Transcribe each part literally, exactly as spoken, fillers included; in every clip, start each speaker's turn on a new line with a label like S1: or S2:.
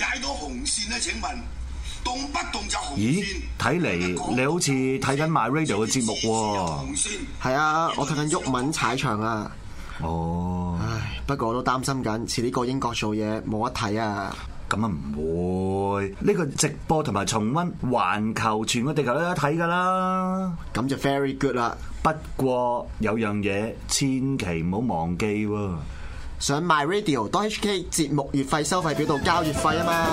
S1: 踩到紅線咧？請問動不動就紅線？
S2: 咦，睇嚟你好似睇緊 My Radio 嘅節目喎。
S3: 係啊，我睇緊毓民踩場啊。
S2: 哦，
S3: 唉，不過我都擔心緊，遲啲過英國做嘢冇得睇啊。
S2: 咁啊唔會，呢個直播同埋重溫環球全個地球都有得睇㗎啦。
S3: 咁就 very good 啦。
S2: 不過有樣嘢千祈唔好忘記喎，
S3: 上 My Radio dot H K 節目月費收費表度交月費啊嘛。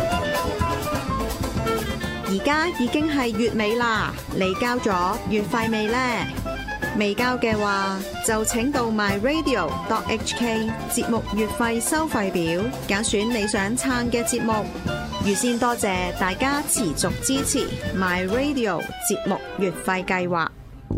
S4: 而家已經係月尾啦，你交咗月費未呢？未交嘅話，就請到 My Radio dot H K 節目月費收費表，揀選你想撐嘅節目。預先多謝大家持續支持 My Radio 節目月費計劃。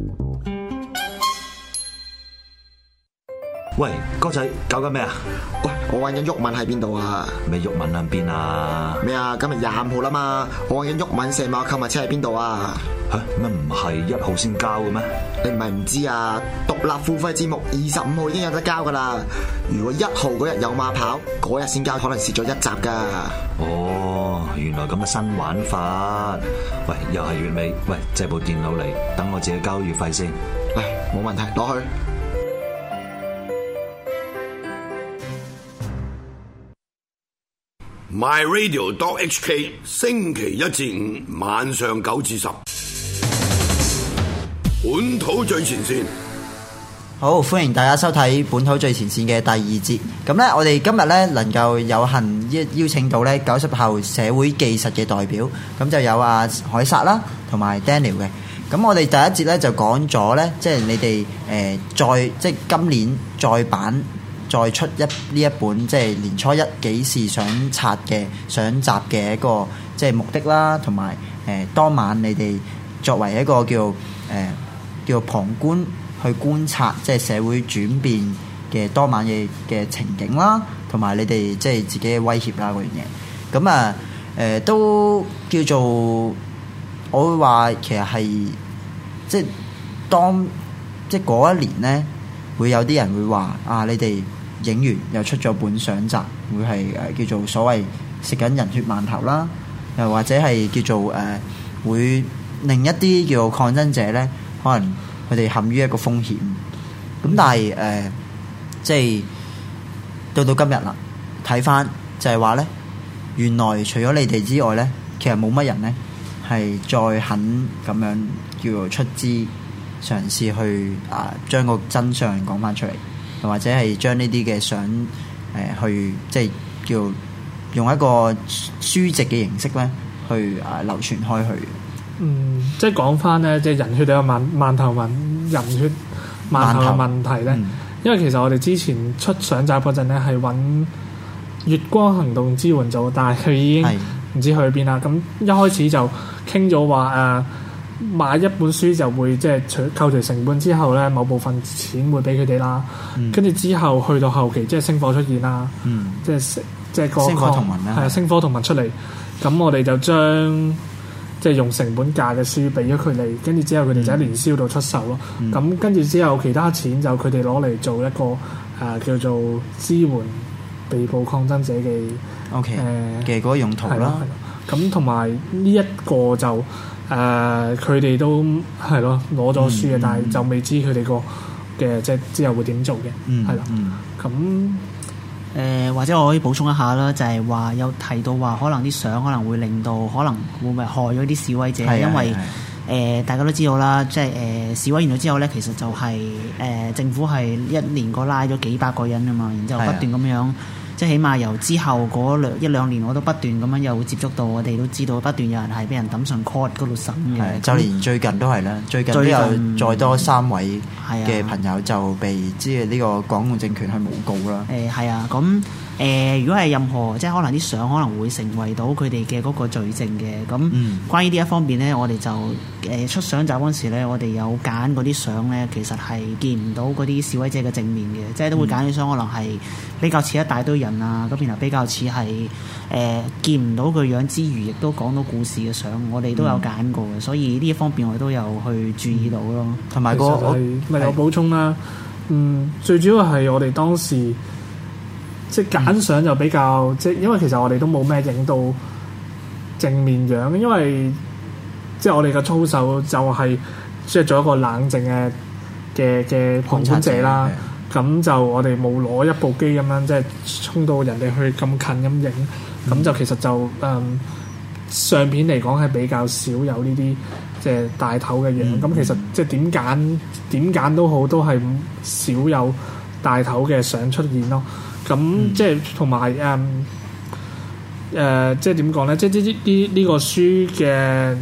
S2: 喂，哥仔搞緊咩啊？
S3: 喂，我揾緊毓民喺邊度啊？
S2: 咩毓民喺邊啊？
S3: 咩啊？今日廿五號啦嘛，我揾緊毓民射馬購物車喺邊度啊？
S2: 吓，乜唔係一號先交嘅咩？
S3: 你唔係唔知啊？獨立付費節目二十五號已經有得交噶啦。如果一號嗰日有馬跑，嗰日先交，可能蝕咗一集噶。
S2: 哦，原來咁嘅新玩法。喂，又係月尾，喂，借部電腦嚟，等我自己交月費先。
S3: 唉，冇問題，攞去。
S1: My Radio dot H K 星期一至五晚上九至十，本土最前線。
S5: 好，歡迎大家收睇本土最前線嘅第二節。咁咧，我哋今日咧能夠有幸邀邀請到咧九十後社會技實嘅代表，咁就有阿凱撒啦，同埋 Daniel 嘅。咁我哋第一節咧就講咗咧，即係你哋誒、呃、再即係今年再版。再出一呢一本即係年初一幾時想拆嘅上集嘅一個即係目的啦，同埋誒當晚你哋作為一個叫誒、呃、叫旁觀去觀察即係社會轉變嘅當晚嘅嘅情景啦，同埋你哋即係自己嘅威脅啦嗰樣嘢。咁啊誒都叫做我會話其實係即係當即係嗰一年咧，會有啲人會話啊你哋。影完又出咗本相集，會係誒叫做所謂食緊人血饅頭啦，又或者係叫做誒、呃、會另一啲叫做抗爭者咧，可能佢哋陷於一個風險。咁但係誒、呃、即係到到今日啦，睇翻就係話咧，原來除咗你哋之外咧，其實冇乜人咧係再肯咁樣叫做出資嘗試去啊將個真相講翻出嚟。又或者係將呢啲嘅相誒去即係叫用一個書籍嘅形式咧去誒流傳開去。嗯，
S6: 即係講翻咧，即係人血都有饅饅頭問人血饅頭嘅問題咧。嗯、因為其實我哋之前出相集嗰陣咧係揾月光行動支援組，但係佢已經唔知去邊啦。咁一開始就傾咗話誒。買一本書就會即係除扣除成本之後咧，某部分錢會俾佢哋啦。跟住、嗯、之後去到後期，即係星火出現啦，嗯、即係即係個星火同盟啦，係啊，星火同盟出嚟。咁我哋就將即係用成本價嘅書俾咗佢哋，跟住之後佢哋就喺年宵度出售咯。咁跟住之後其他錢就佢哋攞嚟做一個誒、呃、叫做支援被捕抗爭者嘅
S5: OK 誒嘅嗰個用途啦。
S6: 咁同埋呢一個就。誒佢哋都係咯攞咗書嘅，嗯、但係就未知佢哋個嘅即係之後會點做嘅，係啦。咁
S7: 誒或者我可以補充一下啦，就係、是、話有提到話可能啲相可能會令到可能會唔會害咗啲示威者，的因為誒、呃、大家都知道啦，即係誒、呃、示威完咗之後咧，其實就係、是、誒、呃、政府係一年過拉咗幾百個人啊嘛，然之後不斷咁樣。即係起碼由之後嗰兩一兩年，我都不斷咁樣有接觸到，我哋都知道不斷有人係俾人抌上 court 嗰度審嘅。就連
S5: 最近都係啦，最近都有再多三位嘅朋友就被即係呢個港共政權去誣告啦。
S7: 誒係啊，咁誒、呃、如果係任何即係可能啲相可能會成為到佢哋嘅嗰個罪證嘅。咁、嗯、關於呢一方面咧，我哋就誒、呃、出相集嗰陣時咧，我哋有揀嗰啲相咧，其實係見唔到嗰啲示威者嘅正面嘅，即係都會揀啲相可能係比較似一大堆人。啊，咁然後比較似係誒見唔到佢樣之餘，亦都講到故事嘅相，我哋都有揀過嘅，嗯、所以呢一方面我哋都有去注意到咯。
S6: 同埋、嗯、個咪有補充啦，嗯，最主要係我哋當時即係揀相就比較即係，因為其實我哋都冇咩影到正面樣，因為即係我哋嘅操守就係即係做一個冷靜嘅嘅嘅旁觀者啦。咁就我哋冇攞一部機咁樣即係衝到人哋去咁近咁影，咁、嗯、就其實就誒、嗯、相片嚟講係比較少有呢啲即係大頭嘅樣。咁、嗯、其實即係點揀點揀都好，都係少有大頭嘅相出現咯。咁、嗯、即係同埋誒誒，即係點講咧？即係呢呢呢個書嘅。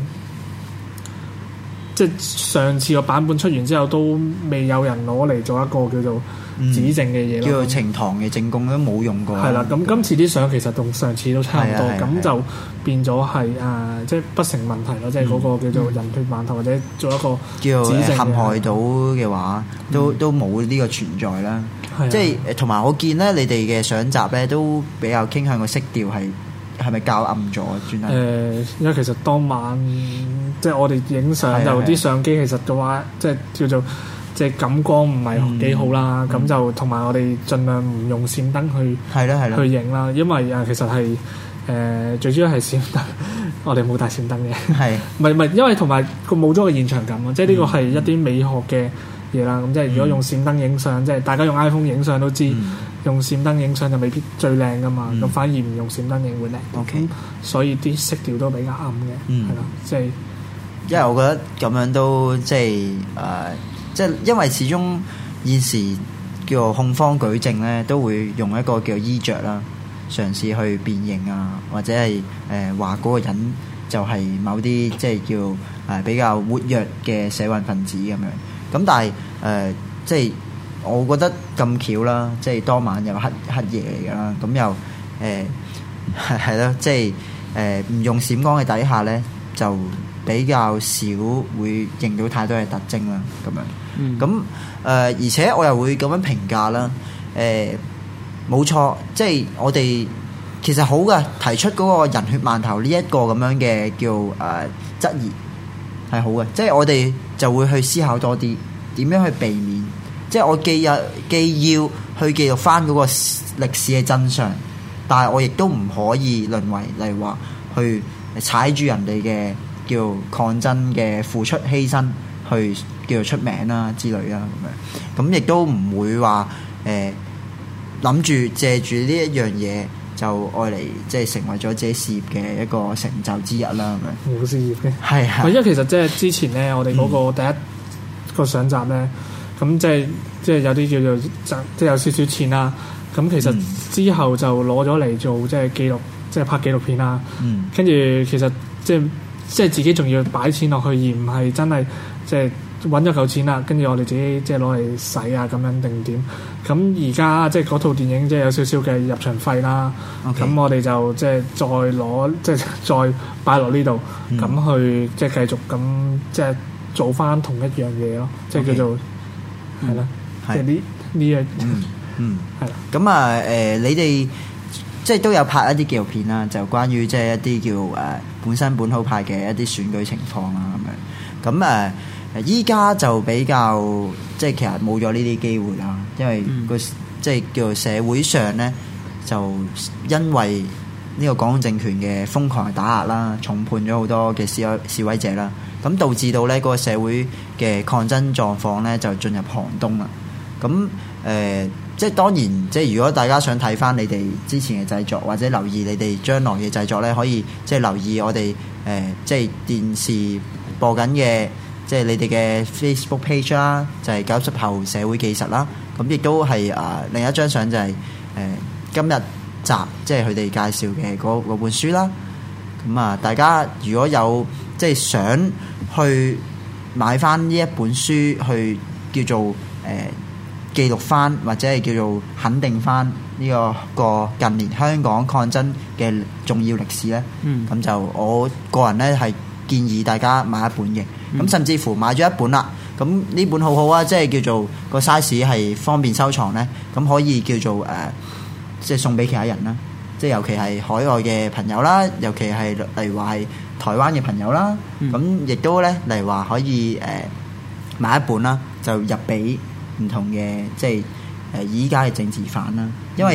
S6: 即係上次個版本出完之後，都未有人攞嚟做一個叫做指證嘅嘢咯，
S5: 叫做呈堂嘅證供都冇用過。
S6: 係啦，咁今次啲相其實同上次都差唔多，咁就變咗係誒，即係不成問題咯。即係嗰個叫做人血饅頭或者做一個
S5: 叫做陷害到嘅話，都都冇呢個存在啦。即係同埋我見咧，你哋嘅相集咧都比較傾向個色調係係咪較暗咗？專登
S6: 誒，因為其實當晚。即係我哋影相就啲相機其實嘅話，即係叫做即係感光唔係幾好啦。咁、嗯、就同埋我哋盡量唔用閃燈去係啦係啦去影啦，因為啊其實係誒、呃、最主要係閃燈，我哋冇帶閃燈嘅。係唔係唔係？因為同埋個冇咗個現場感啊！即係呢個係一啲美學嘅嘢啦。咁、嗯、即係如果用閃燈影相，即係大家用 iPhone 影相都知，嗯、用閃燈影相就未必最靚噶嘛。咁、嗯、反而唔用閃燈影會靚。OK，所以啲色調都比較暗嘅，係啦、嗯，即係。
S5: 因為我覺得咁樣都即係誒、呃，即係因為始終現時叫做控方舉證咧，都會用一個叫衣着啦，嘗試去辨認啊，或者係誒話嗰個人就係某啲即係叫誒、呃、比較活躍嘅社運分子咁樣。咁但係誒、呃、即係我覺得咁巧啦，即係當晚又黑黑夜嚟㗎啦，咁又誒係係咯，即係誒唔用閃光嘅底下咧就。比較少會認到太多嘅特徵啦，咁樣。咁誒、嗯呃，而且我又會咁樣評價啦。誒、呃，冇錯，即係我哋其實好嘅提出嗰個人血饅頭呢一個咁樣嘅叫誒、呃、質疑係好嘅，即係我哋就會去思考多啲點樣去避免。即係我既有既要去記錄翻嗰個歷史嘅真相，但係我亦都唔可以淪為例如話去踩住人哋嘅。叫抗爭嘅付出犧牲，去叫做出名啦之類啦咁樣，咁亦都唔會話誒諗住借住呢一樣嘢就愛嚟即係成為咗自己事業嘅一個成就之一啦咁樣。冇事業嘅係啊，
S6: 因為其實即係之前咧，我哋嗰個第一個相集咧，咁即係即係有啲叫做即係有少少錢啦。咁其實之後就攞咗嚟做即係記錄，即係拍紀錄片啦。嗯，跟住其實即係。即係自己仲要擺錢落去，而唔係真係即係揾咗嚿錢啦，跟住我哋自己即係攞嚟使啊咁樣定點？咁而家即係嗰套電影即係有少少嘅入場費啦。咁 Okay. 我哋就即係再攞即係再擺落呢度，咁、嗯、去即係繼續咁即係做翻同一樣嘢咯。即係叫做係啦，即係呢呢樣嗯嗯係啦。
S5: 咁啊誒，你哋。即係都有拍一啲紀錄片啦，就關於即係一啲叫誒、呃、本身本土派嘅一啲選舉情況啦咁樣。咁誒依家就比較即係其實冇咗呢啲機會啦，因為個、嗯、即係叫做社會上咧就因為呢個港共政權嘅瘋狂打壓啦，重判咗好多嘅示威示威者啦，咁導致到咧嗰個社會嘅抗爭狀況咧就進入寒冬啦。咁誒。呃即係當然，即係如果大家想睇翻你哋之前嘅製作，或者留意你哋將來嘅製作咧，可以即係留意我哋誒、呃、即係電視播緊嘅，即係你哋嘅 Facebook page 啦，就係九十後社會紀實啦。咁亦都係啊、呃、另一張相就係、是、誒、呃、今日集即係佢哋介紹嘅嗰嗰本書啦。咁啊，大家如果有即係想去買翻呢一本書，去叫做誒。呃記錄翻或者係叫做肯定翻呢個個近年香港抗爭嘅重要歷史咧，咁、嗯、就我個人咧係建議大家買一本嘅，咁、嗯、甚至乎買咗一本啦，咁呢本好好啊，即係叫做個 size 係方便收藏咧，咁可以叫做誒、呃，即係送俾其他人啦，即係尤其係海外嘅朋友啦，尤其係例如話係台灣嘅朋友啦，咁亦、嗯、都咧例如話可以誒、呃、買一本啦，就入俾唔同嘅即係誒依家嘅政治犯啦，因為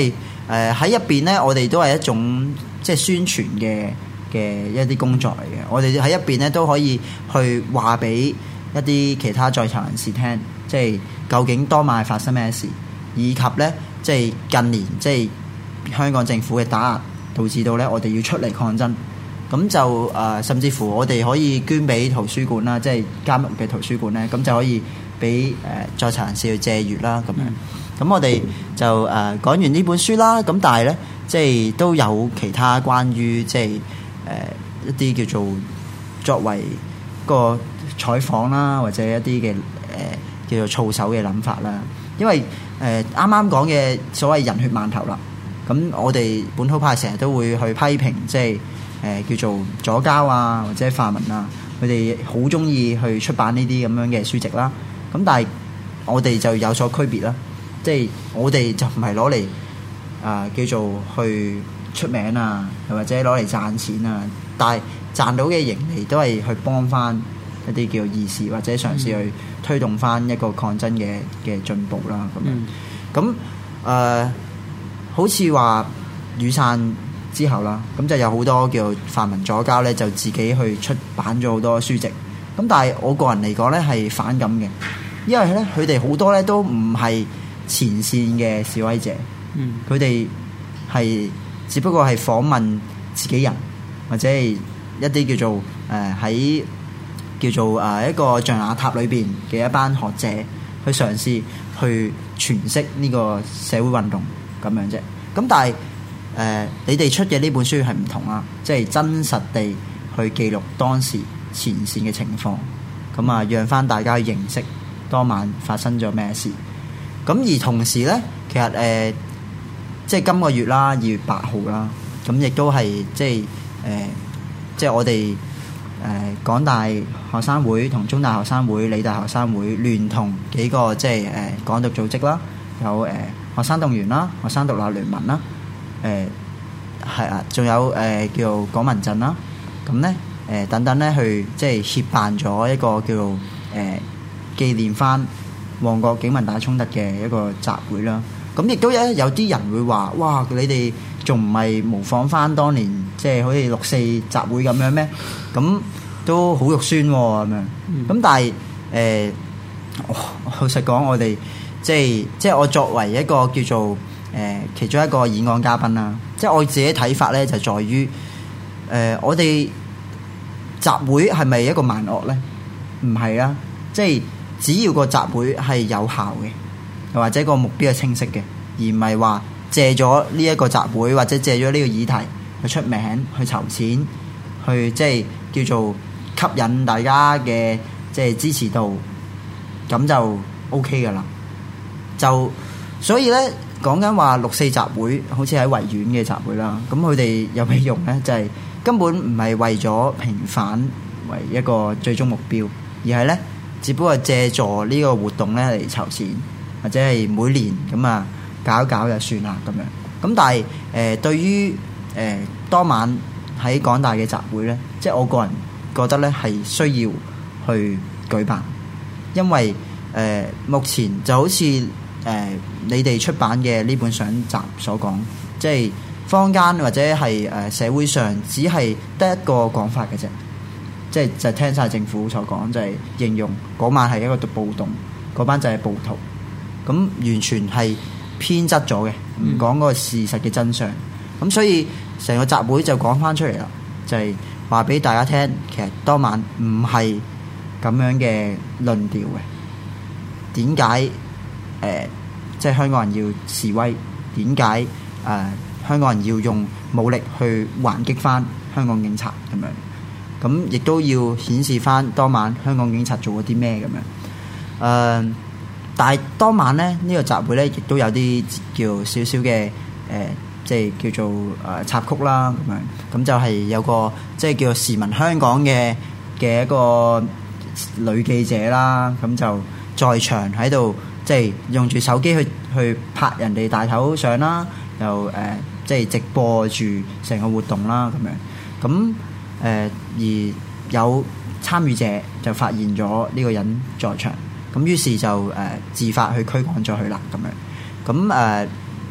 S5: 誒喺入邊咧，我哋都係一種即係宣傳嘅嘅一啲工作嚟嘅。我哋喺入邊咧都可以去話俾一啲其他在囚人士聽，即係究竟當晚係發生咩事，以及咧即係近年即係香港政府嘅打壓，導致到咧我哋要出嚟抗爭。咁就誒、呃，甚至乎我哋可以捐俾圖書館啦，即係監獄嘅圖書館咧，咁就可以俾誒、呃、在囚人士去借閲啦，咁樣。咁我哋就誒、呃、講完呢本書啦，咁但係咧，即係都有其他關於即係誒、呃、一啲叫做作為個採訪啦，或者一啲嘅誒叫做操守嘅諗法啦。因為誒啱啱講嘅所謂人血饅頭啦，咁我哋本土派成日都會去批評，即係。誒、呃、叫做左膠啊，或者泛民啊，佢哋好中意去出版呢啲咁樣嘅書籍啦。咁但係我哋就有所區別啦，即係我哋就唔係攞嚟啊叫做去出名啊，又或者攞嚟賺錢啊。但係賺到嘅盈利都係去幫翻一啲叫義士，或者嘗試去推動翻一個抗爭嘅嘅進步啦。咁樣咁誒、呃，好似話雨傘之後啦，咁就有好多叫泛民左膠咧，就自己去出版咗好多書籍。咁但係我個人嚟講咧係反感嘅，因為咧佢哋好多咧都唔係前線嘅示威者，佢哋係只不過係訪問自己人，或者係一啲叫做誒喺、呃、叫做誒一個象牙塔裏邊嘅一班學者去嘗試去詮釋呢個社會運動咁樣啫。咁但係誒、呃，你哋出嘅呢本書係唔同啦，即係真實地去記錄當時前線嘅情況，咁啊，讓翻大家去認識當晚發生咗咩事。咁而同時呢，其實誒、呃，即係今個月啦，二月八號啦，咁亦都係即係誒、呃，即係我哋誒、呃、港大學生會同中大學生會、理大學生會聯同幾個即係誒、呃、港獨組織啦，有誒、呃、學生動員啦、學生獨立聯盟啦。誒係啊，仲有誒、呃、叫做港民陣啦，咁咧誒等等咧去即係協辦咗一個叫做誒、呃、紀念翻旺角警民大衝突嘅一個集會啦。咁亦都有有啲人會話：哇！你哋仲唔係模仿翻當年即係好似六四集會咁樣咩？咁都好肉酸喎咁樣。咁、嗯、但係誒、呃，老實講，我哋即係即係我作為一個叫做。誒、呃、其中一個議案嘉賓啦，即係我自己睇法咧，就在於誒、呃、我哋集會係咪一個萬惡咧？唔係啊，即係只要個集會係有效嘅，又或者個目標係清晰嘅，而唔係話借咗呢一個集會或者借咗呢個議題去出名、去籌錢、去即係叫做吸引大家嘅即係支持度，咁就 OK 噶啦。就所以咧。講緊話六四集會，好似喺維園嘅集會啦。咁佢哋有咩用呢？就係、是、根本唔係為咗平反為一個最終目標，而係呢，只不過借助呢個活動呢嚟籌錢，或者係每年咁啊搞一搞就算啦咁樣。咁但係誒、呃、對於誒、呃、當晚喺港大嘅集會呢，即係我個人覺得呢係需要去舉辦，因為誒、呃、目前就好似。誒、呃，你哋出版嘅呢本相集所講，即係坊間或者係誒、呃、社會上，只係得一個講法嘅啫，即係就係聽晒政府所講，就係、是、形容嗰晚係一個暴動，嗰班就係暴徒，咁完全係偏執咗嘅，唔講嗰個事實嘅真相。咁、嗯、所以成個集會就講翻出嚟啦，就係話俾大家聽，其實當晚唔係咁樣嘅論調嘅，點解？誒、呃，即係香港人要示威，點解誒香港人要用武力去還擊翻香港警察咁樣？咁亦都要顯示翻當晚香港警察做咗啲咩咁樣？誒、呃，但係當晚咧呢、呢個集會咧，亦都有啲叫少少嘅誒，即係叫做誒、呃、插曲啦咁樣。咁就係有個即係叫做時聞香港嘅嘅一個女記者啦，咁就在場喺度。即係用住手機去去拍人哋大頭相啦，又誒、呃、即係直播住成個活動啦咁樣。咁誒、呃、而有參與者就發現咗呢個人在場，咁於是就誒、呃、自發去驅趕咗佢啦咁樣。咁誒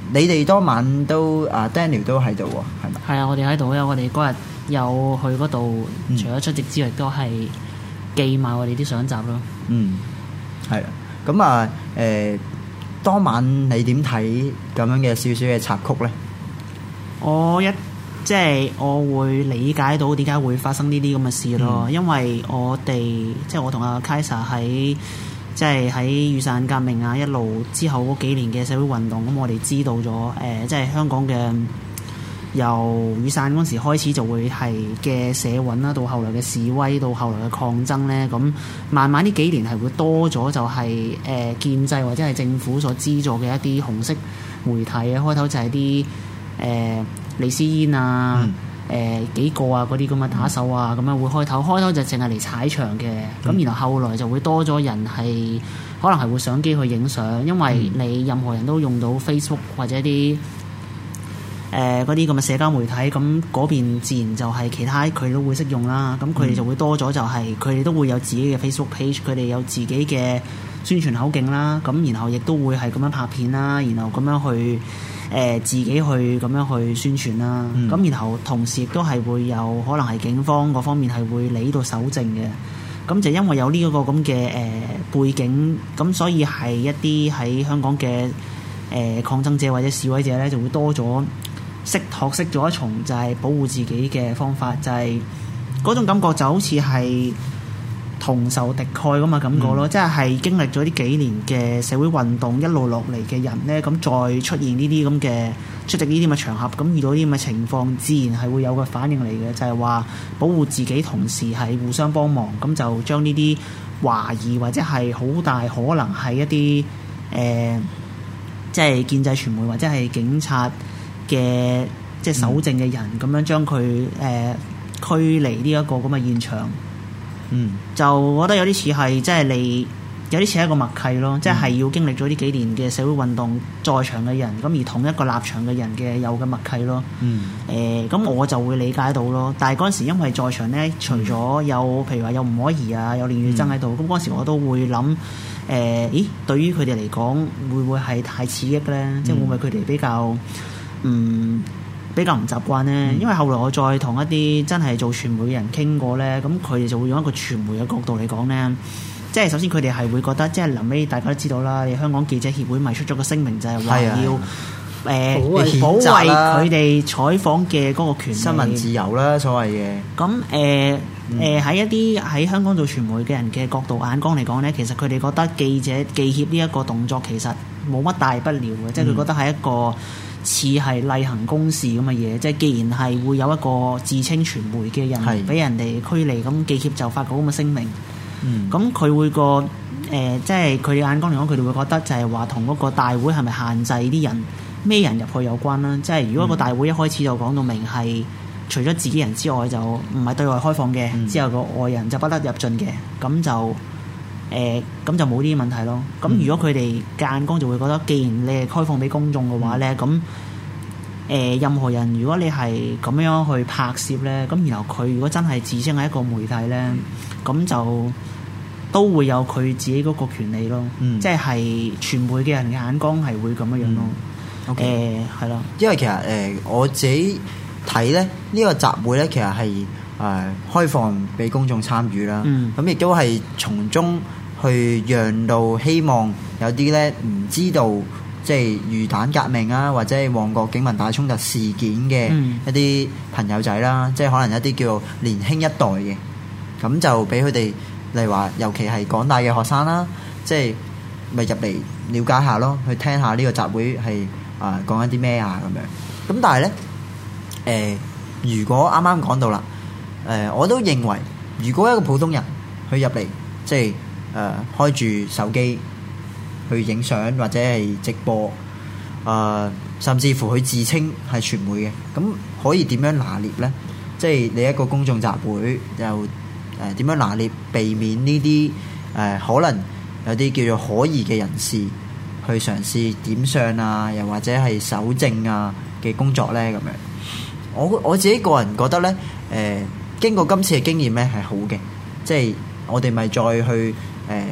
S5: 你哋當晚都啊 Daniel 都喺度喎，係咪？
S7: 係啊，我哋喺度，因為我哋嗰日有去嗰度，
S5: 嗯、
S7: 除咗出席之外，都係寄埋我哋啲相集咯。
S5: 嗯，係啊。咁啊誒，當晚你點睇咁樣嘅少少嘅插曲咧？
S7: 我一即係我會理解到點解會發生呢啲咁嘅事咯，嗯、因為我哋即係我同阿 Kaisa 喺即係喺雨傘革命啊一路之後嗰幾年嘅社會運動，咁我哋知道咗誒、呃，即係香港嘅由雨傘嗰時開始就會係嘅社運啦，到後來嘅示威，到後來嘅抗爭咧，咁慢慢呢幾年係會多咗就係、是、誒、呃、建制或者係政府所資助嘅一啲紅色媒體啊，開頭就係啲誒李思嫣啊。嗯誒、呃、幾個啊嗰啲咁嘅打手啊咁樣會開頭開頭就淨係嚟踩場嘅，咁、嗯、然後後來就會多咗人係可能係會上機去影相，因為你任何人都用到 Facebook 或者啲誒嗰啲咁嘅社交媒體，咁嗰邊自然就係其他佢都會識用啦，咁佢哋就會多咗就係佢哋都會有自己嘅 Facebook page， 佢哋有自己嘅宣傳口徑啦，咁然後亦都會係咁樣拍片啦，然後咁樣去。誒、呃、自己去咁樣去宣傳啦，咁、嗯、然後同時亦都係會有可能係警方嗰方面係會嚟呢度搜證嘅，咁就因為有呢一個咁嘅誒背景，咁所以係一啲喺香港嘅誒、呃、抗爭者或者示威者咧就會多咗識學識咗一重就係保護自己嘅方法，就係、是、嗰種感覺就好似係同仇敵愾咁嘅感覺咯，嗯、即係係經歷咗呢幾年嘅社會運動一路落嚟嘅人咧，咁再出現呢啲咁嘅出席呢啲咁嘅場合，咁遇到呢啲咁嘅情況，自然係會有個反應嚟嘅，就係、是、話保護自己同時係互相幫忙，咁就將呢啲懷疑或者係好大可能係一啲誒、呃，即係建制傳媒或者係警察嘅即係搜證嘅人，咁、嗯、樣將佢誒、呃、驅離呢一個咁嘅現場。嗯，就我覺得有啲似係即係你有啲似一個默契咯，即係、嗯、要經歷咗呢幾年嘅社會運動在場嘅人，咁而同一個立場嘅人嘅有嘅默契咯。嗯，誒咁、呃、我就會理解到咯。但係嗰陣時因為在場咧，除咗有譬如話有吳靄儀啊，有練乙錚喺度，咁嗰陣時我都會諗誒、呃，咦？對於佢哋嚟講，會唔會係太刺激咧？嗯、即係會唔會佢哋比較嗯？比較唔習慣咧，因為後來我再同一啲真係做傳媒嘅人傾過咧，咁佢哋就會用一個傳媒嘅角度嚟講咧，即係首先佢哋係會覺得，即係臨尾大家都知道啦，你香港記者協會咪出咗個聲明，就係話要誒、呃、保衞佢哋採訪嘅嗰個權利、
S5: 新聞自由啦，所謂嘅。咁
S7: 誒誒喺一啲喺香港做傳媒嘅人嘅角度眼光嚟講咧，其實佢哋覺得記者記協呢一個動作其實冇乜大不了嘅，嗯、即係佢覺得係一個似係例行公事咁嘅嘢，即係既然係會有一個自稱傳媒嘅人俾人哋驅離，咁記協就發個咁嘅聲明。咁佢、嗯、會個誒、呃，即係佢哋眼光嚟講，佢哋會覺得就係話同嗰個大會係咪限制啲人咩人入去有關啦。即係如果個大會一開始就講到明係除咗自己人之外就唔係對外開放嘅，嗯、之後個外人就不得入進嘅，咁就誒咁、呃、就冇呢啲問題咯。咁、嗯、如果佢哋眼光就會覺得，既然你係開放俾公眾嘅話咧，咁誒、呃、任何人如果你係咁樣去拍攝咧，咁然後佢如果真係自稱係一個媒體咧，咁、嗯、就都會有佢自己嗰個權利咯。嗯、即係傳媒嘅人嘅眼光係會咁樣樣咯。誒係咯，因為
S5: 其實誒、呃、我自己睇咧，呢、呢個集會咧其實係誒、呃、開放俾公眾參與啦。咁亦、嗯、都係從中去讓到希望有啲咧唔知道即係魚蛋革命啊，或者係旺角警民大衝突事件嘅一啲朋友仔啦，嗯、即係可能一啲叫做年輕一代嘅，咁就俾佢哋例如話，尤其係港大嘅學生啦，即係咪入嚟了解下咯，去聽下呢個集會係啊講緊啲咩啊咁樣。咁但係咧，誒、呃、如果啱啱講到啦，誒、呃、我都認為，如果一個普通人去入嚟，即係誒、呃、開住手機去影相或者係直播，誒、呃、甚至乎佢自稱係傳媒嘅，咁可以點樣拿捏咧？即係你一個公眾集會又誒點樣拿捏，避免呢啲誒可能有啲叫做可疑嘅人士去嘗試點相啊，又或者係搜證啊嘅工作咧咁樣。我我自己個人覺得咧，誒、呃、經過今次嘅經驗咧係好嘅，即係我哋咪再去誒、呃、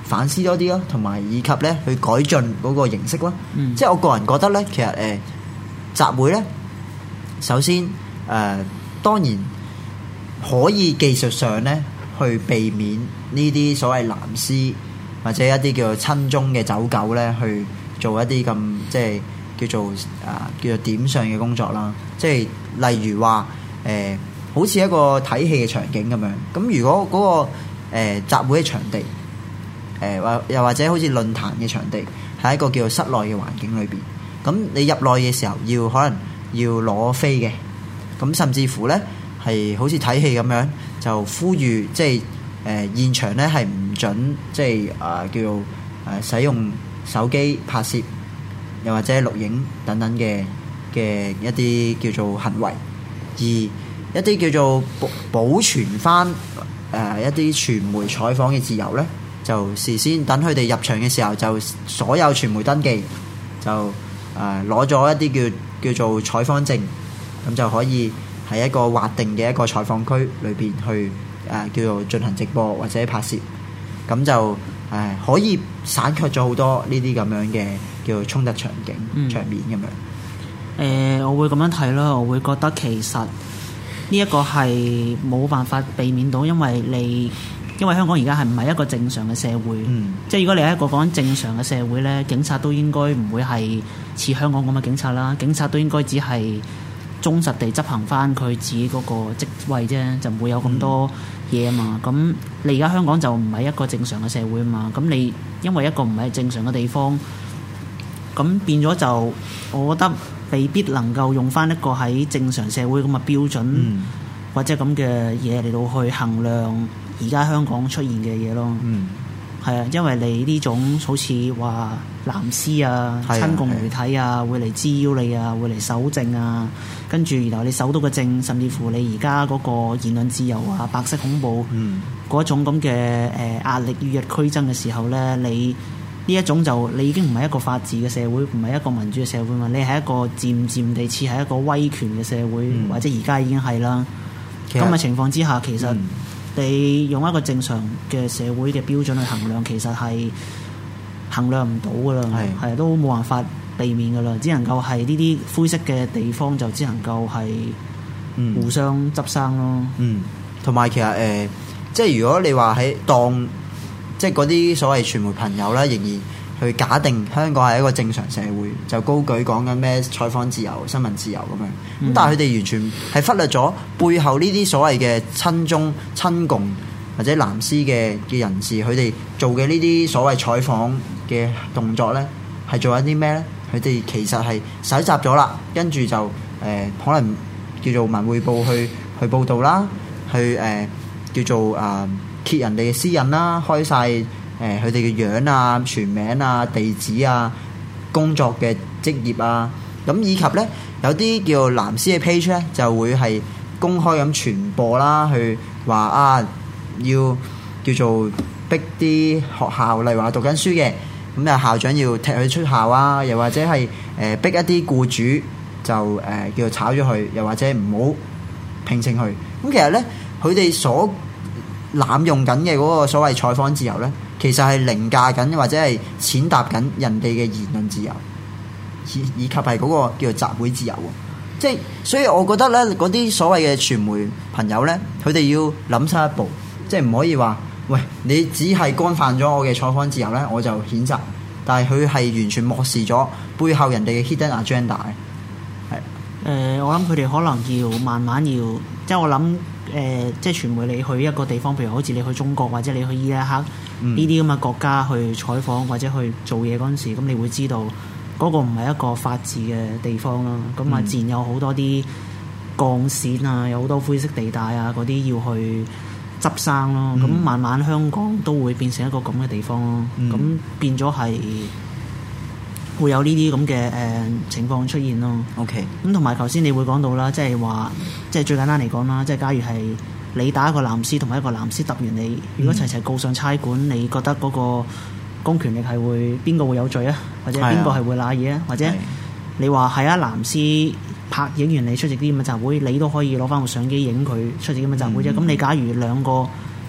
S5: 反思多啲咯，同埋以及咧去改進嗰個形式咯。
S7: 嗯、
S5: 即係我個人覺得咧，其實誒、呃、集會咧，首先誒、呃、當然可以技術上咧去避免呢啲所謂藍絲或者一啲叫做親中嘅走狗咧去做一啲咁即係叫做啊、呃、叫做點上嘅工作啦。即係例如話誒、呃，好似一個睇戲嘅場景咁樣。咁如果嗰、那個、呃、集會嘅場地，誒或又或者好似論壇嘅場地，喺一個叫做室內嘅環境裏邊，咁你入內嘅時候要可能要攞飛嘅，咁甚至乎咧係好似睇戲咁樣，就呼籲即係誒、呃、現場咧係唔準即係啊、呃、叫做誒、呃、使用手機拍攝，又或者錄影等等嘅嘅一啲叫做行為，而一啲叫做保保存翻誒、呃、一啲傳媒採訪嘅自由咧。就事先等佢哋入場嘅時候，就所有傳媒登記，就誒攞咗一啲叫叫做採訪證，咁就可以喺一個劃定嘅一個採訪區裏邊去誒、呃、叫做進行直播或者拍攝，咁就誒、呃、可以省卻咗好多呢啲咁樣嘅叫做衝突場景、嗯、場面咁樣。誒、
S7: 呃，我會咁樣睇啦，我會覺得其實呢一個係冇辦法避免到，因為你。因為香港而家係唔係一個正常嘅社會，嗯、即係如果你係一個講緊正常嘅社會呢，警察都應該唔會係似香港咁嘅警察啦，警察都應該只係忠實地執行翻佢自己嗰個職位啫，就唔會有咁多嘢啊嘛。咁、嗯、你而家香港就唔係一個正常嘅社會啊嘛，咁你因為一個唔係正常嘅地方，咁變咗就我覺得未必能夠用翻一個喺正常社會咁嘅標準、嗯、或者咁嘅嘢嚟到去衡量而家香港出現嘅嘢咯，係啊、嗯，因為你呢種好似話藍絲啊、親共媒體啊，會嚟滋擾你啊，會嚟搜證啊，跟住然後你搜到個證，甚至乎你而家嗰個言論自由啊、白色恐怖嗰、嗯、種咁嘅誒壓力與日俱增嘅時候咧，你呢一種就你已經唔係一個法治嘅社會，唔係一個民主嘅社會嘛，你係一個漸漸地似係一個威權嘅社會，嗯、或者而家已經係啦。咁嘅情況之下，其實、嗯你用一個正常嘅社會嘅標準去衡量，其實係衡量唔到噶啦，係都冇辦法避免噶啦，只能夠係呢啲灰色嘅地方就只能夠係互相執生咯。嗯，同埋其實誒、呃，即係如果你話喺當即係嗰啲所謂傳媒朋友啦，仍然去假定香港係一個正常社會，就高舉講緊咩採訪自由、新聞自由咁樣。咁、嗯、但係佢哋完全係忽略咗背後呢啲所謂嘅親中、親共或者藍絲嘅嘅人士，佢哋做嘅呢啲所謂採訪嘅動作咧，係做緊啲咩咧？佢哋其實係搜集咗啦，跟住就誒、呃、可能叫做文匯報去去報導啦，去誒、呃、叫做啊、呃、揭人哋嘅私隱啦，開晒。誒佢哋嘅樣啊、全名啊、地址啊、工作嘅職業啊，咁以及咧有啲叫藍絲嘅 page 咧，就會係公開咁傳播啦，去話啊要叫做逼啲學校，例如話讀緊書嘅，咁啊校長要踢佢出校啊，又或者係誒、呃、逼一啲僱主就誒、呃、叫做炒咗佢，又或者唔好聘請佢。咁其實咧佢哋所濫用緊嘅嗰個所謂採訪自由咧，其實係凌駕緊或者係踐踏緊人哋嘅言論自由，以以及係嗰個叫做集會自由。即係所以，我覺得咧嗰啲所謂嘅傳媒朋友咧，佢哋要諗深一步，即係唔可以話喂，你只係干犯咗我嘅採訪自由咧，我就譴責。但係佢係完全漠視咗背後人哋嘅 hidden agenda 嘅。係誒、 呃，我諗佢哋可能要慢慢要，即係我諗。誒、呃，即係傳媒你去一個地方，譬如好似你去中國或者你去伊拉克呢啲咁嘅國家去採訪或者去做嘢嗰陣時，咁你會知道嗰個唔係一個法治嘅地方咯。咁啊、嗯，自然有好多啲鋼線啊，有好多灰色地帶啊，嗰啲要去執生咯。咁、嗯、慢慢香港都會變成一個咁嘅地方咯。咁、嗯、變咗係會有呢啲咁嘅誒情況出現咯。
S5: OK。咁
S7: 同埋頭先你會講到啦，即係話，即係最簡單嚟講啦，即係假如係你打一個藍絲同埋一個藍絲揼完你，如果齊齊告上差館，你覺得嗰個公權力係會邊個會有罪啊？或者邊個係會揦嘢啊？或者你話係啊，藍絲拍影完你出席啲咁嘅集會，你都可以攞翻個相機影佢出席咁嘅集會啫。咁、嗯、你假如兩個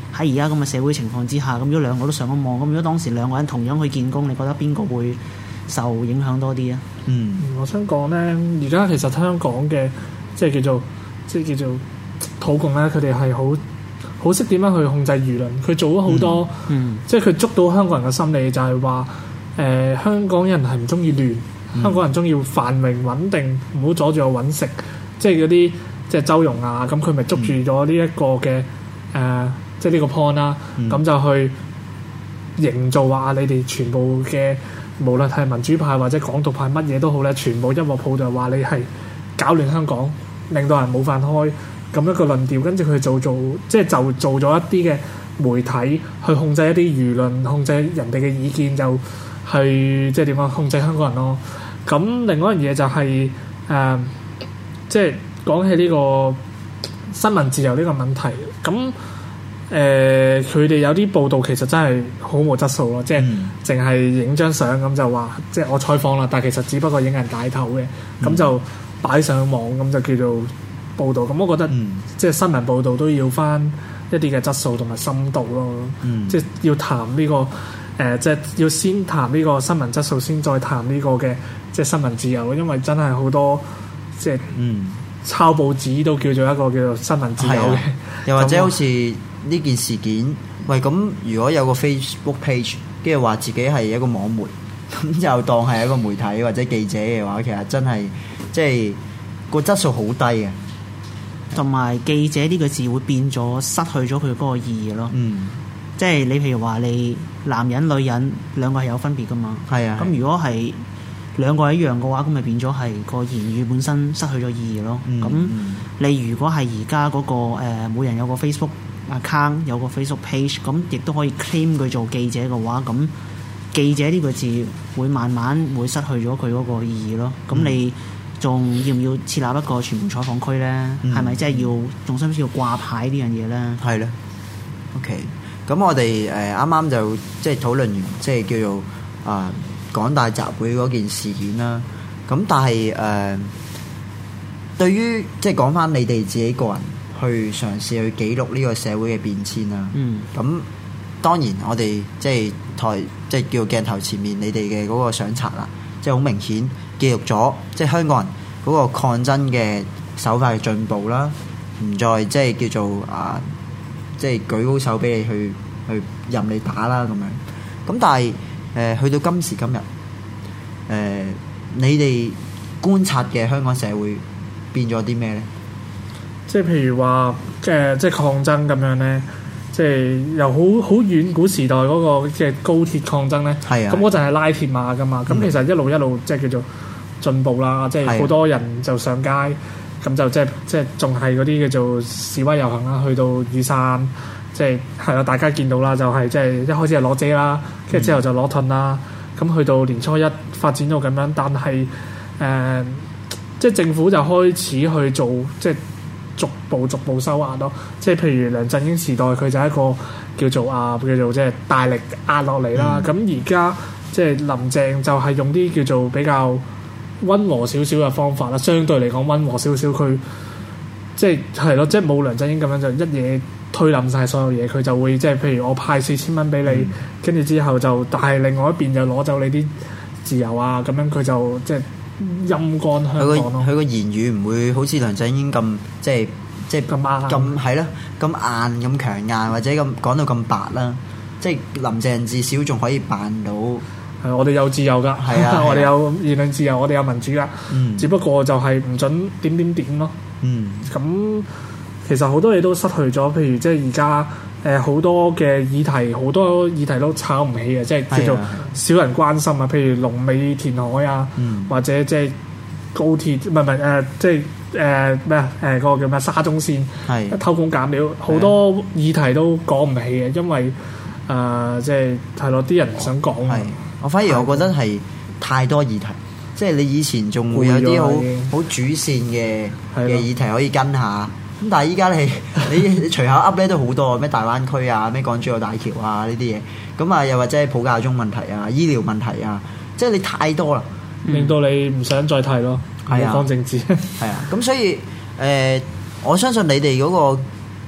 S7: 喺而家咁嘅社會情況之下，咁如果兩個都上咗網，咁如果當時兩個人同樣去見工，你覺得邊個會受影響多啲啊？
S6: 嗯，我想講咧，而家其實香港嘅即係叫做即係叫做土共咧，佢哋係好好識點樣去控制輿論，佢做咗好多，嗯，即係佢捉到香港人嘅心理，就係話誒香港人係唔中意亂，嗯、香港人中意繁榮穩定，唔好阻住我揾食，即係嗰啲即係周融啊，咁佢咪捉住咗呢一個嘅誒、呃，即係呢個 point 啦，咁、嗯、就去營造話你哋全部嘅無論係民主派或者港獨派乜嘢都好咧，全部一鑊泡就話你係搞亂香港，令到人冇飯開。咁一個論調，跟住佢做做，即係就做咗一啲嘅媒體去控制一啲輿論，控制人哋嘅意見，就去即係點講控制香港人咯。咁另外一樣嘢就係、是、誒、呃，即係講起呢個新聞自由呢個問題。咁誒，佢哋有啲報道其實真係好冇質素咯，即係淨係影張相咁就話，即係我採訪啦，但係其實只不過影人大頭嘅，咁、嗯、就擺上網，咁就叫做報導。咁我覺得、嗯、即係新聞報導都要翻一啲嘅質素同埋深度咯，嗯、即係要談呢、呢個誒、呃，即係要先談呢個新聞質素，先再談呢個嘅即係新聞自由。因為真係好多即係抄報紙都叫做一個叫做新聞自由嘅、嗯，
S5: 又或者好似呢件事件，喂咁如果有個 Facebook page， 跟住話自己係一個網媒，咁就當係一個媒體或者記者嘅話，其實真係即係個質素好低嘅。
S7: 同埋記者呢個字會變咗失去咗佢嗰個意義咯。嗯，即係你譬如話你男人女人兩個係有分別噶嘛。係啊。咁如果係兩個係一樣嘅話，咁咪變咗係個言語本身失去咗意義咯。咁、嗯、你如果係而家嗰個、呃、每人有個 Facebook account 有個 Facebook page， 咁亦都可以 claim 佢做記者嘅話，咁記者呢個字會慢慢會失去咗佢嗰個意義咯。咁、嗯、你仲要唔要設立一個傳媒採訪區咧？係咪即係要仲需唔需要掛牌呢樣嘢咧？
S5: 係咧。OK，咁我哋誒啱啱就即係討論完，即係叫做啊、呃、港大集會嗰件事件啦。咁但係誒、呃，對於即係講翻你哋自己個人去嘗試去記錄呢個社會嘅變遷啦。嗯。咁當然我哋即係台即係叫鏡頭前面你哋嘅嗰個相冊啦，即係好明顯記錄咗即係香港人嗰個抗爭嘅手法嘅進步啦，唔再即係叫做啊，即係舉高手俾你去去任你打啦咁樣。咁但係誒、呃、去到今時今日，誒、呃、你哋觀察嘅香港社會變咗啲咩咧？
S6: 即係譬如話誒、呃，即係抗爭咁樣咧，即係由好好遠古時代嗰個嘅高鐵抗爭咧，咁嗰陣係拉鐵馬噶嘛，咁、嗯、其實一路一路即係叫做進步啦，即係好多人就上街，咁就即係即係仲係嗰啲叫做示威遊行啦，去到雨傘，即係係啦，大家見到啦，就係即係一開始係攞遮啦，跟住之後就攞盾啦，咁、嗯、去到年初一發展到咁樣，但係誒、呃，即係政府就開始去做即係。逐步逐步收壓咯，即係譬如梁振英時代佢就係一個叫做啊叫做即係大力壓落嚟啦。咁而家即係林鄭就係用啲叫做比較溫和少少嘅方法啦，相對嚟講溫和少少，佢即係係咯，即係冇梁振英咁樣就一嘢推冧晒所有嘢，佢就會即係譬如我派四千蚊俾你，跟住、嗯、之後就但係另外一邊就攞走你啲自由啊，咁樣佢就即係。陰乾香港咯，
S5: 佢個言語唔會好似梁振英咁即係即係咁咁係咯，咁硬咁強硬或者咁講到咁白啦。即係林鄭至少仲可以扮到
S6: 係我哋有自由㗎，係啊，我哋有言論自由，我哋有民主㗎。嗯，只不過就係唔準點點點咯。嗯，咁其實好多嘢都失去咗，譬如即係而家。誒好、呃、多嘅議題，好多議題都炒唔起嘅，即係叫做少人關心啊。譬如龍尾填海啊，嗯、或者即係高鐵，唔係唔係誒，即係誒咩啊？誒嗰個叫咩沙中線的偷工減料，好多議題都講唔起嘅，因為誒、呃、即係係咯，啲人唔想講。
S5: 我反而我覺得係太多議題，即係你以前仲會有啲好好主線嘅嘅議題可以跟下。咁但係依家你你你隨口噏咧都好多，咩大灣區啊，咩港珠澳大橋啊呢啲嘢，咁啊又或者係普教中問題啊、醫療問題啊，即係你太多啦，
S6: 令到你唔想再睇咯。係啊，講政治係
S5: 啊，咁所以誒、呃，我相信你哋嗰個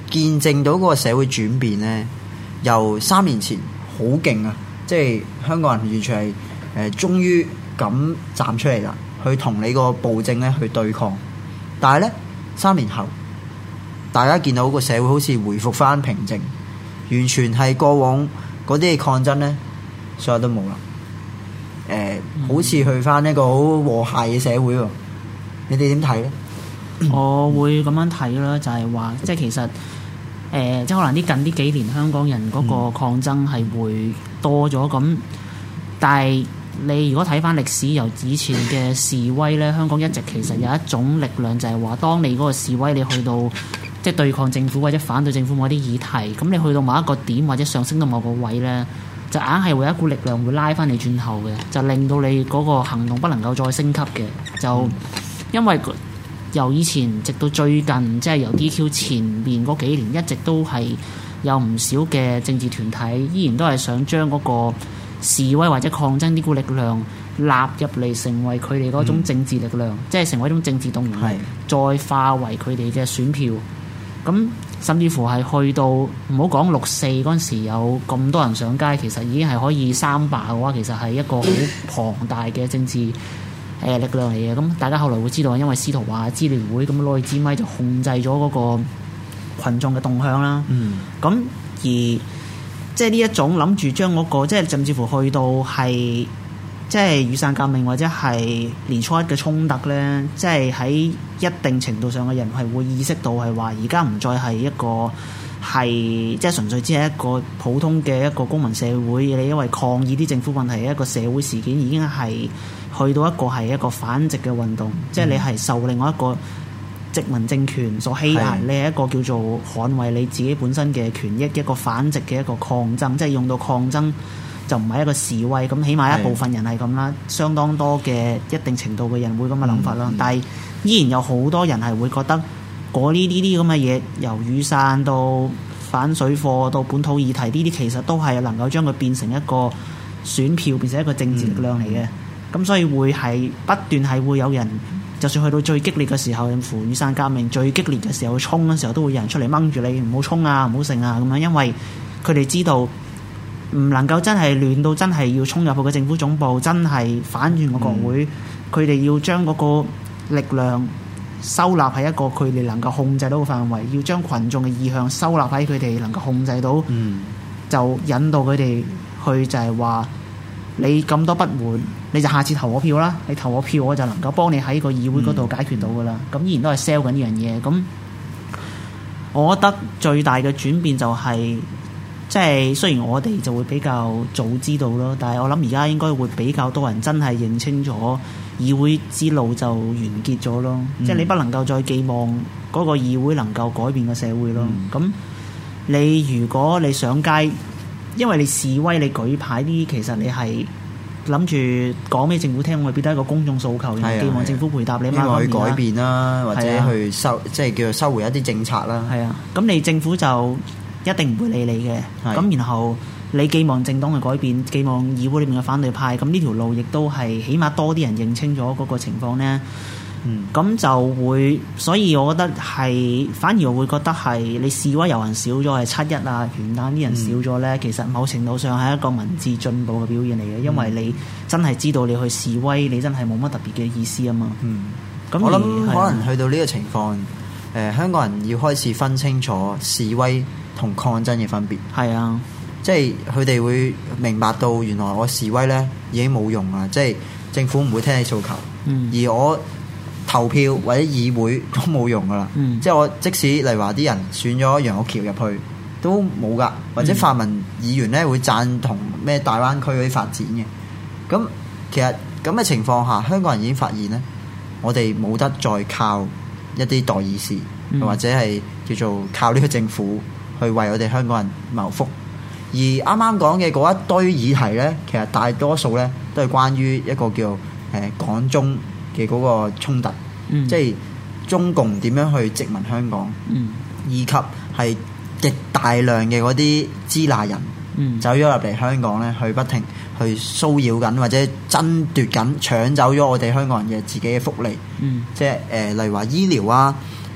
S5: 見證到嗰個社會轉變咧，由三年前好勁啊！即係香港人完全係誒、呃，終於咁站出嚟啦，去同你個暴政咧去對抗。但係咧三年後，大家見到個社會好似回復翻平靜，完全係過往嗰啲嘅抗爭咧，所有都冇啦。誒、呃，嗯、好似去翻一個好和諧嘅社會喎。你哋點睇咧？
S7: 我會咁樣睇啦，就係話，即係其實誒、呃，即係可能呢近呢幾年香港人嗰個抗爭係會多咗咁，嗯、但係你如果睇翻歷史，由以前嘅示威咧，香港一直其實有一種力量，就係話，當你嗰個示威你去到即係對抗政府或者反對政府某啲議題，咁你去到某一個點或者上升到某個位咧，就硬係會有一股力量會拉翻你轉頭嘅，就令到你嗰個行動不能夠再升級嘅，就因為由以前直到最近，即係由 D Q 前面嗰幾年，一直都係有唔少嘅政治團體，依然都係想將嗰個示威或者抗爭呢股力量納入嚟，成為佢哋嗰種政治力量，嗯、即係成為一種政治動員，是再化為佢哋嘅選票。咁甚至乎係去到唔好講六四嗰陣時有咁多人上街，其實已經係可以三罷嘅話，其實係一個好龐大嘅政治誒力量嚟嘅。咁大家後來會知道，因為司徒華支聯會咁攞支咪就控制咗嗰個羣眾嘅動向啦。嗯，咁而即係呢一種諗住將嗰個即係甚至乎去到係即係雨傘革命或者係年初一嘅衝突咧，即係喺一定程度上嘅人係會意識到係話，而家唔再係一個係即係純粹只係一個普通嘅一個公民社會，你因為抗議啲政府問題，一個社會事件已經係去到一個係一個反殖嘅運動，嗯、即係你係受另外一個殖民政權所欺壓，是你係一個叫做捍衛你自己本身嘅權益，一個反殖嘅一個抗爭，即係用到抗爭就唔係一個示威，咁起碼一部分人係咁啦，是相當多嘅一定程度嘅人會咁嘅諗法啦，嗯、但係依然有好多人係會覺得嗰呢啲啲咁嘅嘢，由雨傘到反水貨到本土議題，呢啲其實都係能夠將佢變成一個選票，變成一個政治力量嚟嘅。咁、嗯、所以會係不斷係會有人，就算去到最激烈嘅時候，似乎雨傘革命最激烈嘅時候衝嘅時候，都會有人出嚟掹住你，唔好衝啊，唔好剩啊咁樣，因為佢哋知道唔能夠真係亂到真係要衝入去個政府總部，真係反轉個國會，佢哋、嗯、要將嗰個力量收納喺一個佢哋能夠控制到嘅範圍，要將群眾嘅意向收納喺佢哋能夠控制到，嗯、就引導佢哋去就係話你咁多不滿，你就下次投我票啦，你投我票我就能夠幫你喺個議會嗰度解決到噶啦。咁、嗯、依然都係 sell 緊呢樣嘢。咁我覺得最大嘅轉變就係、是。即係雖然我哋就會比較早知道咯，但係我諗而家應該會比較多人真係認清楚議會之路就完結咗咯。嗯、即係你不能夠再寄望嗰個議會能夠改變個社會咯。咁、嗯、你如果你上街，因為你示威你舉牌呢啲，其實你係諗住講俾政府聽，我哋變得一個公眾訴求，希望政府回答你嘛。希望去改變啦，或者去收，即係叫做收回一啲政策啦。係啊，咁你政府就一定唔會理你嘅，咁是然後你寄望政黨去改變，寄望議會裏面嘅反對派，咁呢條路亦都係起碼多啲人認清咗嗰個情況呢。咁、嗯、就會，所以我覺得係反而我會覺得係你示威遊行少咗，係七一啊元旦啲人少咗呢。嗯、其實某程度上係一個文字進步嘅表現嚟嘅，因為你真係知道你去示威，你真係冇乜特別嘅意思啊嘛。嗯，咁我諗可能去到呢個情況，誒、呃、香港人要開始分清楚示威同抗爭嘅分別。係啊，即係佢哋會明白到原來我示威呢已經冇用啦，即係政府唔會聽你訴求，嗯、而我投票或者議會都冇用噶啦。嗯、即係我即使例如話啲人選咗楊岳橋入去都冇噶，或者泛民議員呢會贊同咩大灣區嗰啲發展嘅。咁其實咁嘅情況下，香港人已經發現呢，我哋冇得再靠一啲代議士，嗯、或者係叫做靠呢個政府去為我哋香港人謀福，而啱啱講嘅嗰一堆議題呢，其實大多數呢都係關於一個叫誒、呃、港中嘅嗰個衝突，嗯、即係中共點樣去殖民香港，嗯、以及係極大量嘅嗰啲支那人、嗯、走咗入嚟香港呢，去不停去騷擾緊或者爭奪緊、搶走咗我哋香港人嘅自己嘅福利，嗯、即係誒、呃、例如話醫療啊。誒、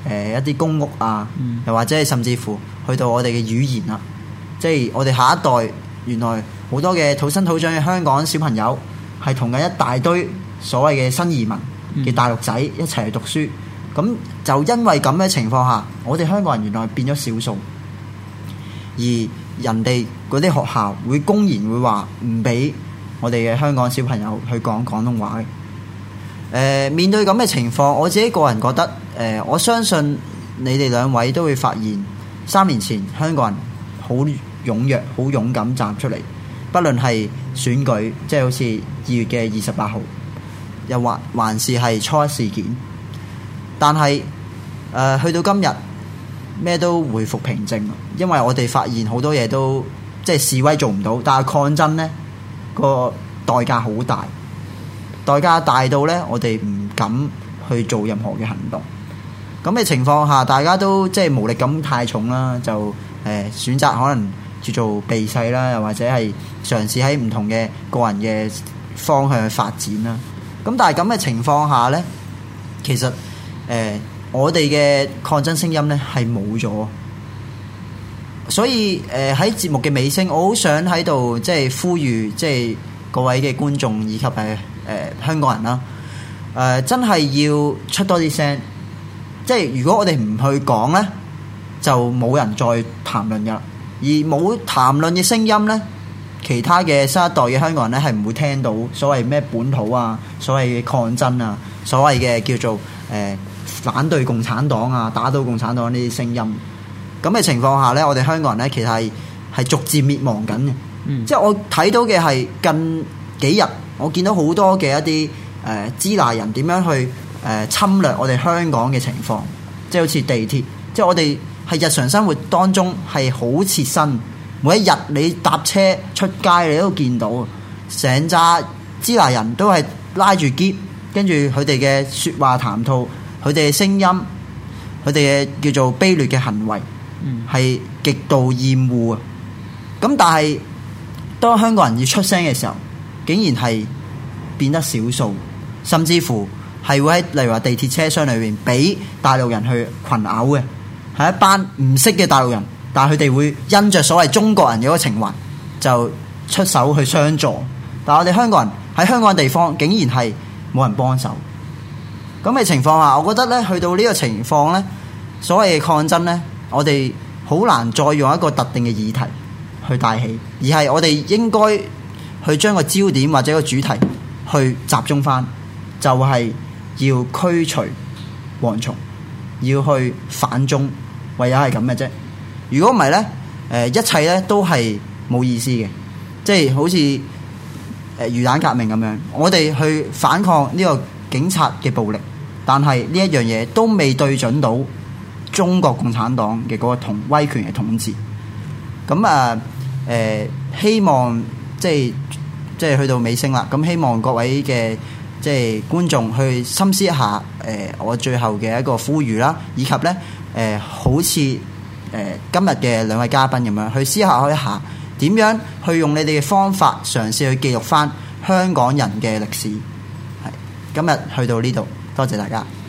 S5: 呃、一啲公屋啊，
S7: 嗯、
S5: 又或者係甚至乎去到我哋嘅語言啊，即係我哋下一代原來好多嘅土生土長嘅香港小朋友係同緊一大堆所謂嘅新移民嘅大陸仔一齊去讀書，咁、嗯、就因為咁嘅情況下，我哋香港人原來變咗少數，而人哋嗰啲學校會公然會話唔俾我哋嘅香港小朋友去講廣東話嘅。誒、呃，面對咁嘅情況，我自己個人覺得，誒、呃，我相信你哋兩位都會發現，三年前香港人好踴躍、好勇敢站出嚟，不論係選舉，即係好似二月嘅二十八號，又或還是係初一事件，但係誒、呃、去到今日，咩都回復平靜，因為我哋發現好多嘢都即係示威做唔到，但係抗爭呢個代價好大。代價大到咧，我哋唔敢去做任何嘅行動。咁嘅情況下，大家都即係無力感太重啦，就誒、呃、選擇可能叫做避世啦，又或者係嘗試喺唔同嘅個人嘅方向去發展啦。咁但係咁嘅情況下咧，其實誒、呃、我哋嘅抗爭聲音咧係冇咗。所以誒喺節目嘅尾聲，我好想喺度即係呼籲，即係各位嘅觀眾以及係誒、呃、香港人啦，誒、呃、真係要出多啲聲。即係如果我哋唔去講呢，就冇人再談論噶。而冇談論嘅聲音呢，其他嘅新一代嘅香港人呢係唔會聽到所謂咩本土啊，所謂嘅抗爭啊，所謂嘅叫做誒、呃、反對共產黨啊，打倒共產黨呢啲聲音。咁嘅情況下呢，我哋香港人呢其實係係逐漸滅亡緊嘅。嗯、即係我睇到嘅係近幾日，我見到好多嘅一啲誒支那人點樣去誒、呃、侵略我哋香港嘅情況，即係好似地鐵，即係我哋係日常生活當中係好切身，每一日你搭車出街你都見到，成紮支那人都係拉住篋，跟住佢哋嘅説話談吐，佢哋嘅聲音，佢哋嘅叫做卑劣嘅行為。係極度厭惡啊！咁但係當香港人要出聲嘅時候，竟然係變得少數，甚至乎係會喺例如話地鐵車廂裏面俾大陸人去群毆嘅，係一班唔識嘅大陸人，但係佢哋會因着所謂中國人嘅嗰個情懷，就出手去相助。但係我哋香港人喺香港嘅地方，竟然係冇人幫手。咁嘅情況下，我覺得咧，去到呢個情況咧，所謂嘅抗爭咧，我哋好難再用一個特定嘅議題去帶起，而係我哋應該去將個焦點或者個主題去集中翻，就係要驅除蝗蟲，要去反中，唯有係咁嘅啫。如果唔係咧，誒一切咧都係冇意思嘅，即係好似誒魚蛋革命咁樣，我哋去反抗呢個警察嘅暴力，但係呢一樣嘢都未對準到中國共產黨嘅嗰個統威權嘅統治。咁啊誒希望即係即係去到尾聲啦，咁希望各位嘅即係觀眾去深思一下誒、呃、我最後嘅一個呼籲啦，以及咧誒、呃、好似誒、呃、今日嘅兩位嘉賓咁樣去思考一下點樣去用你哋嘅方法嘗試去記錄翻香港人嘅歷史。係今日去到呢度，多謝大家。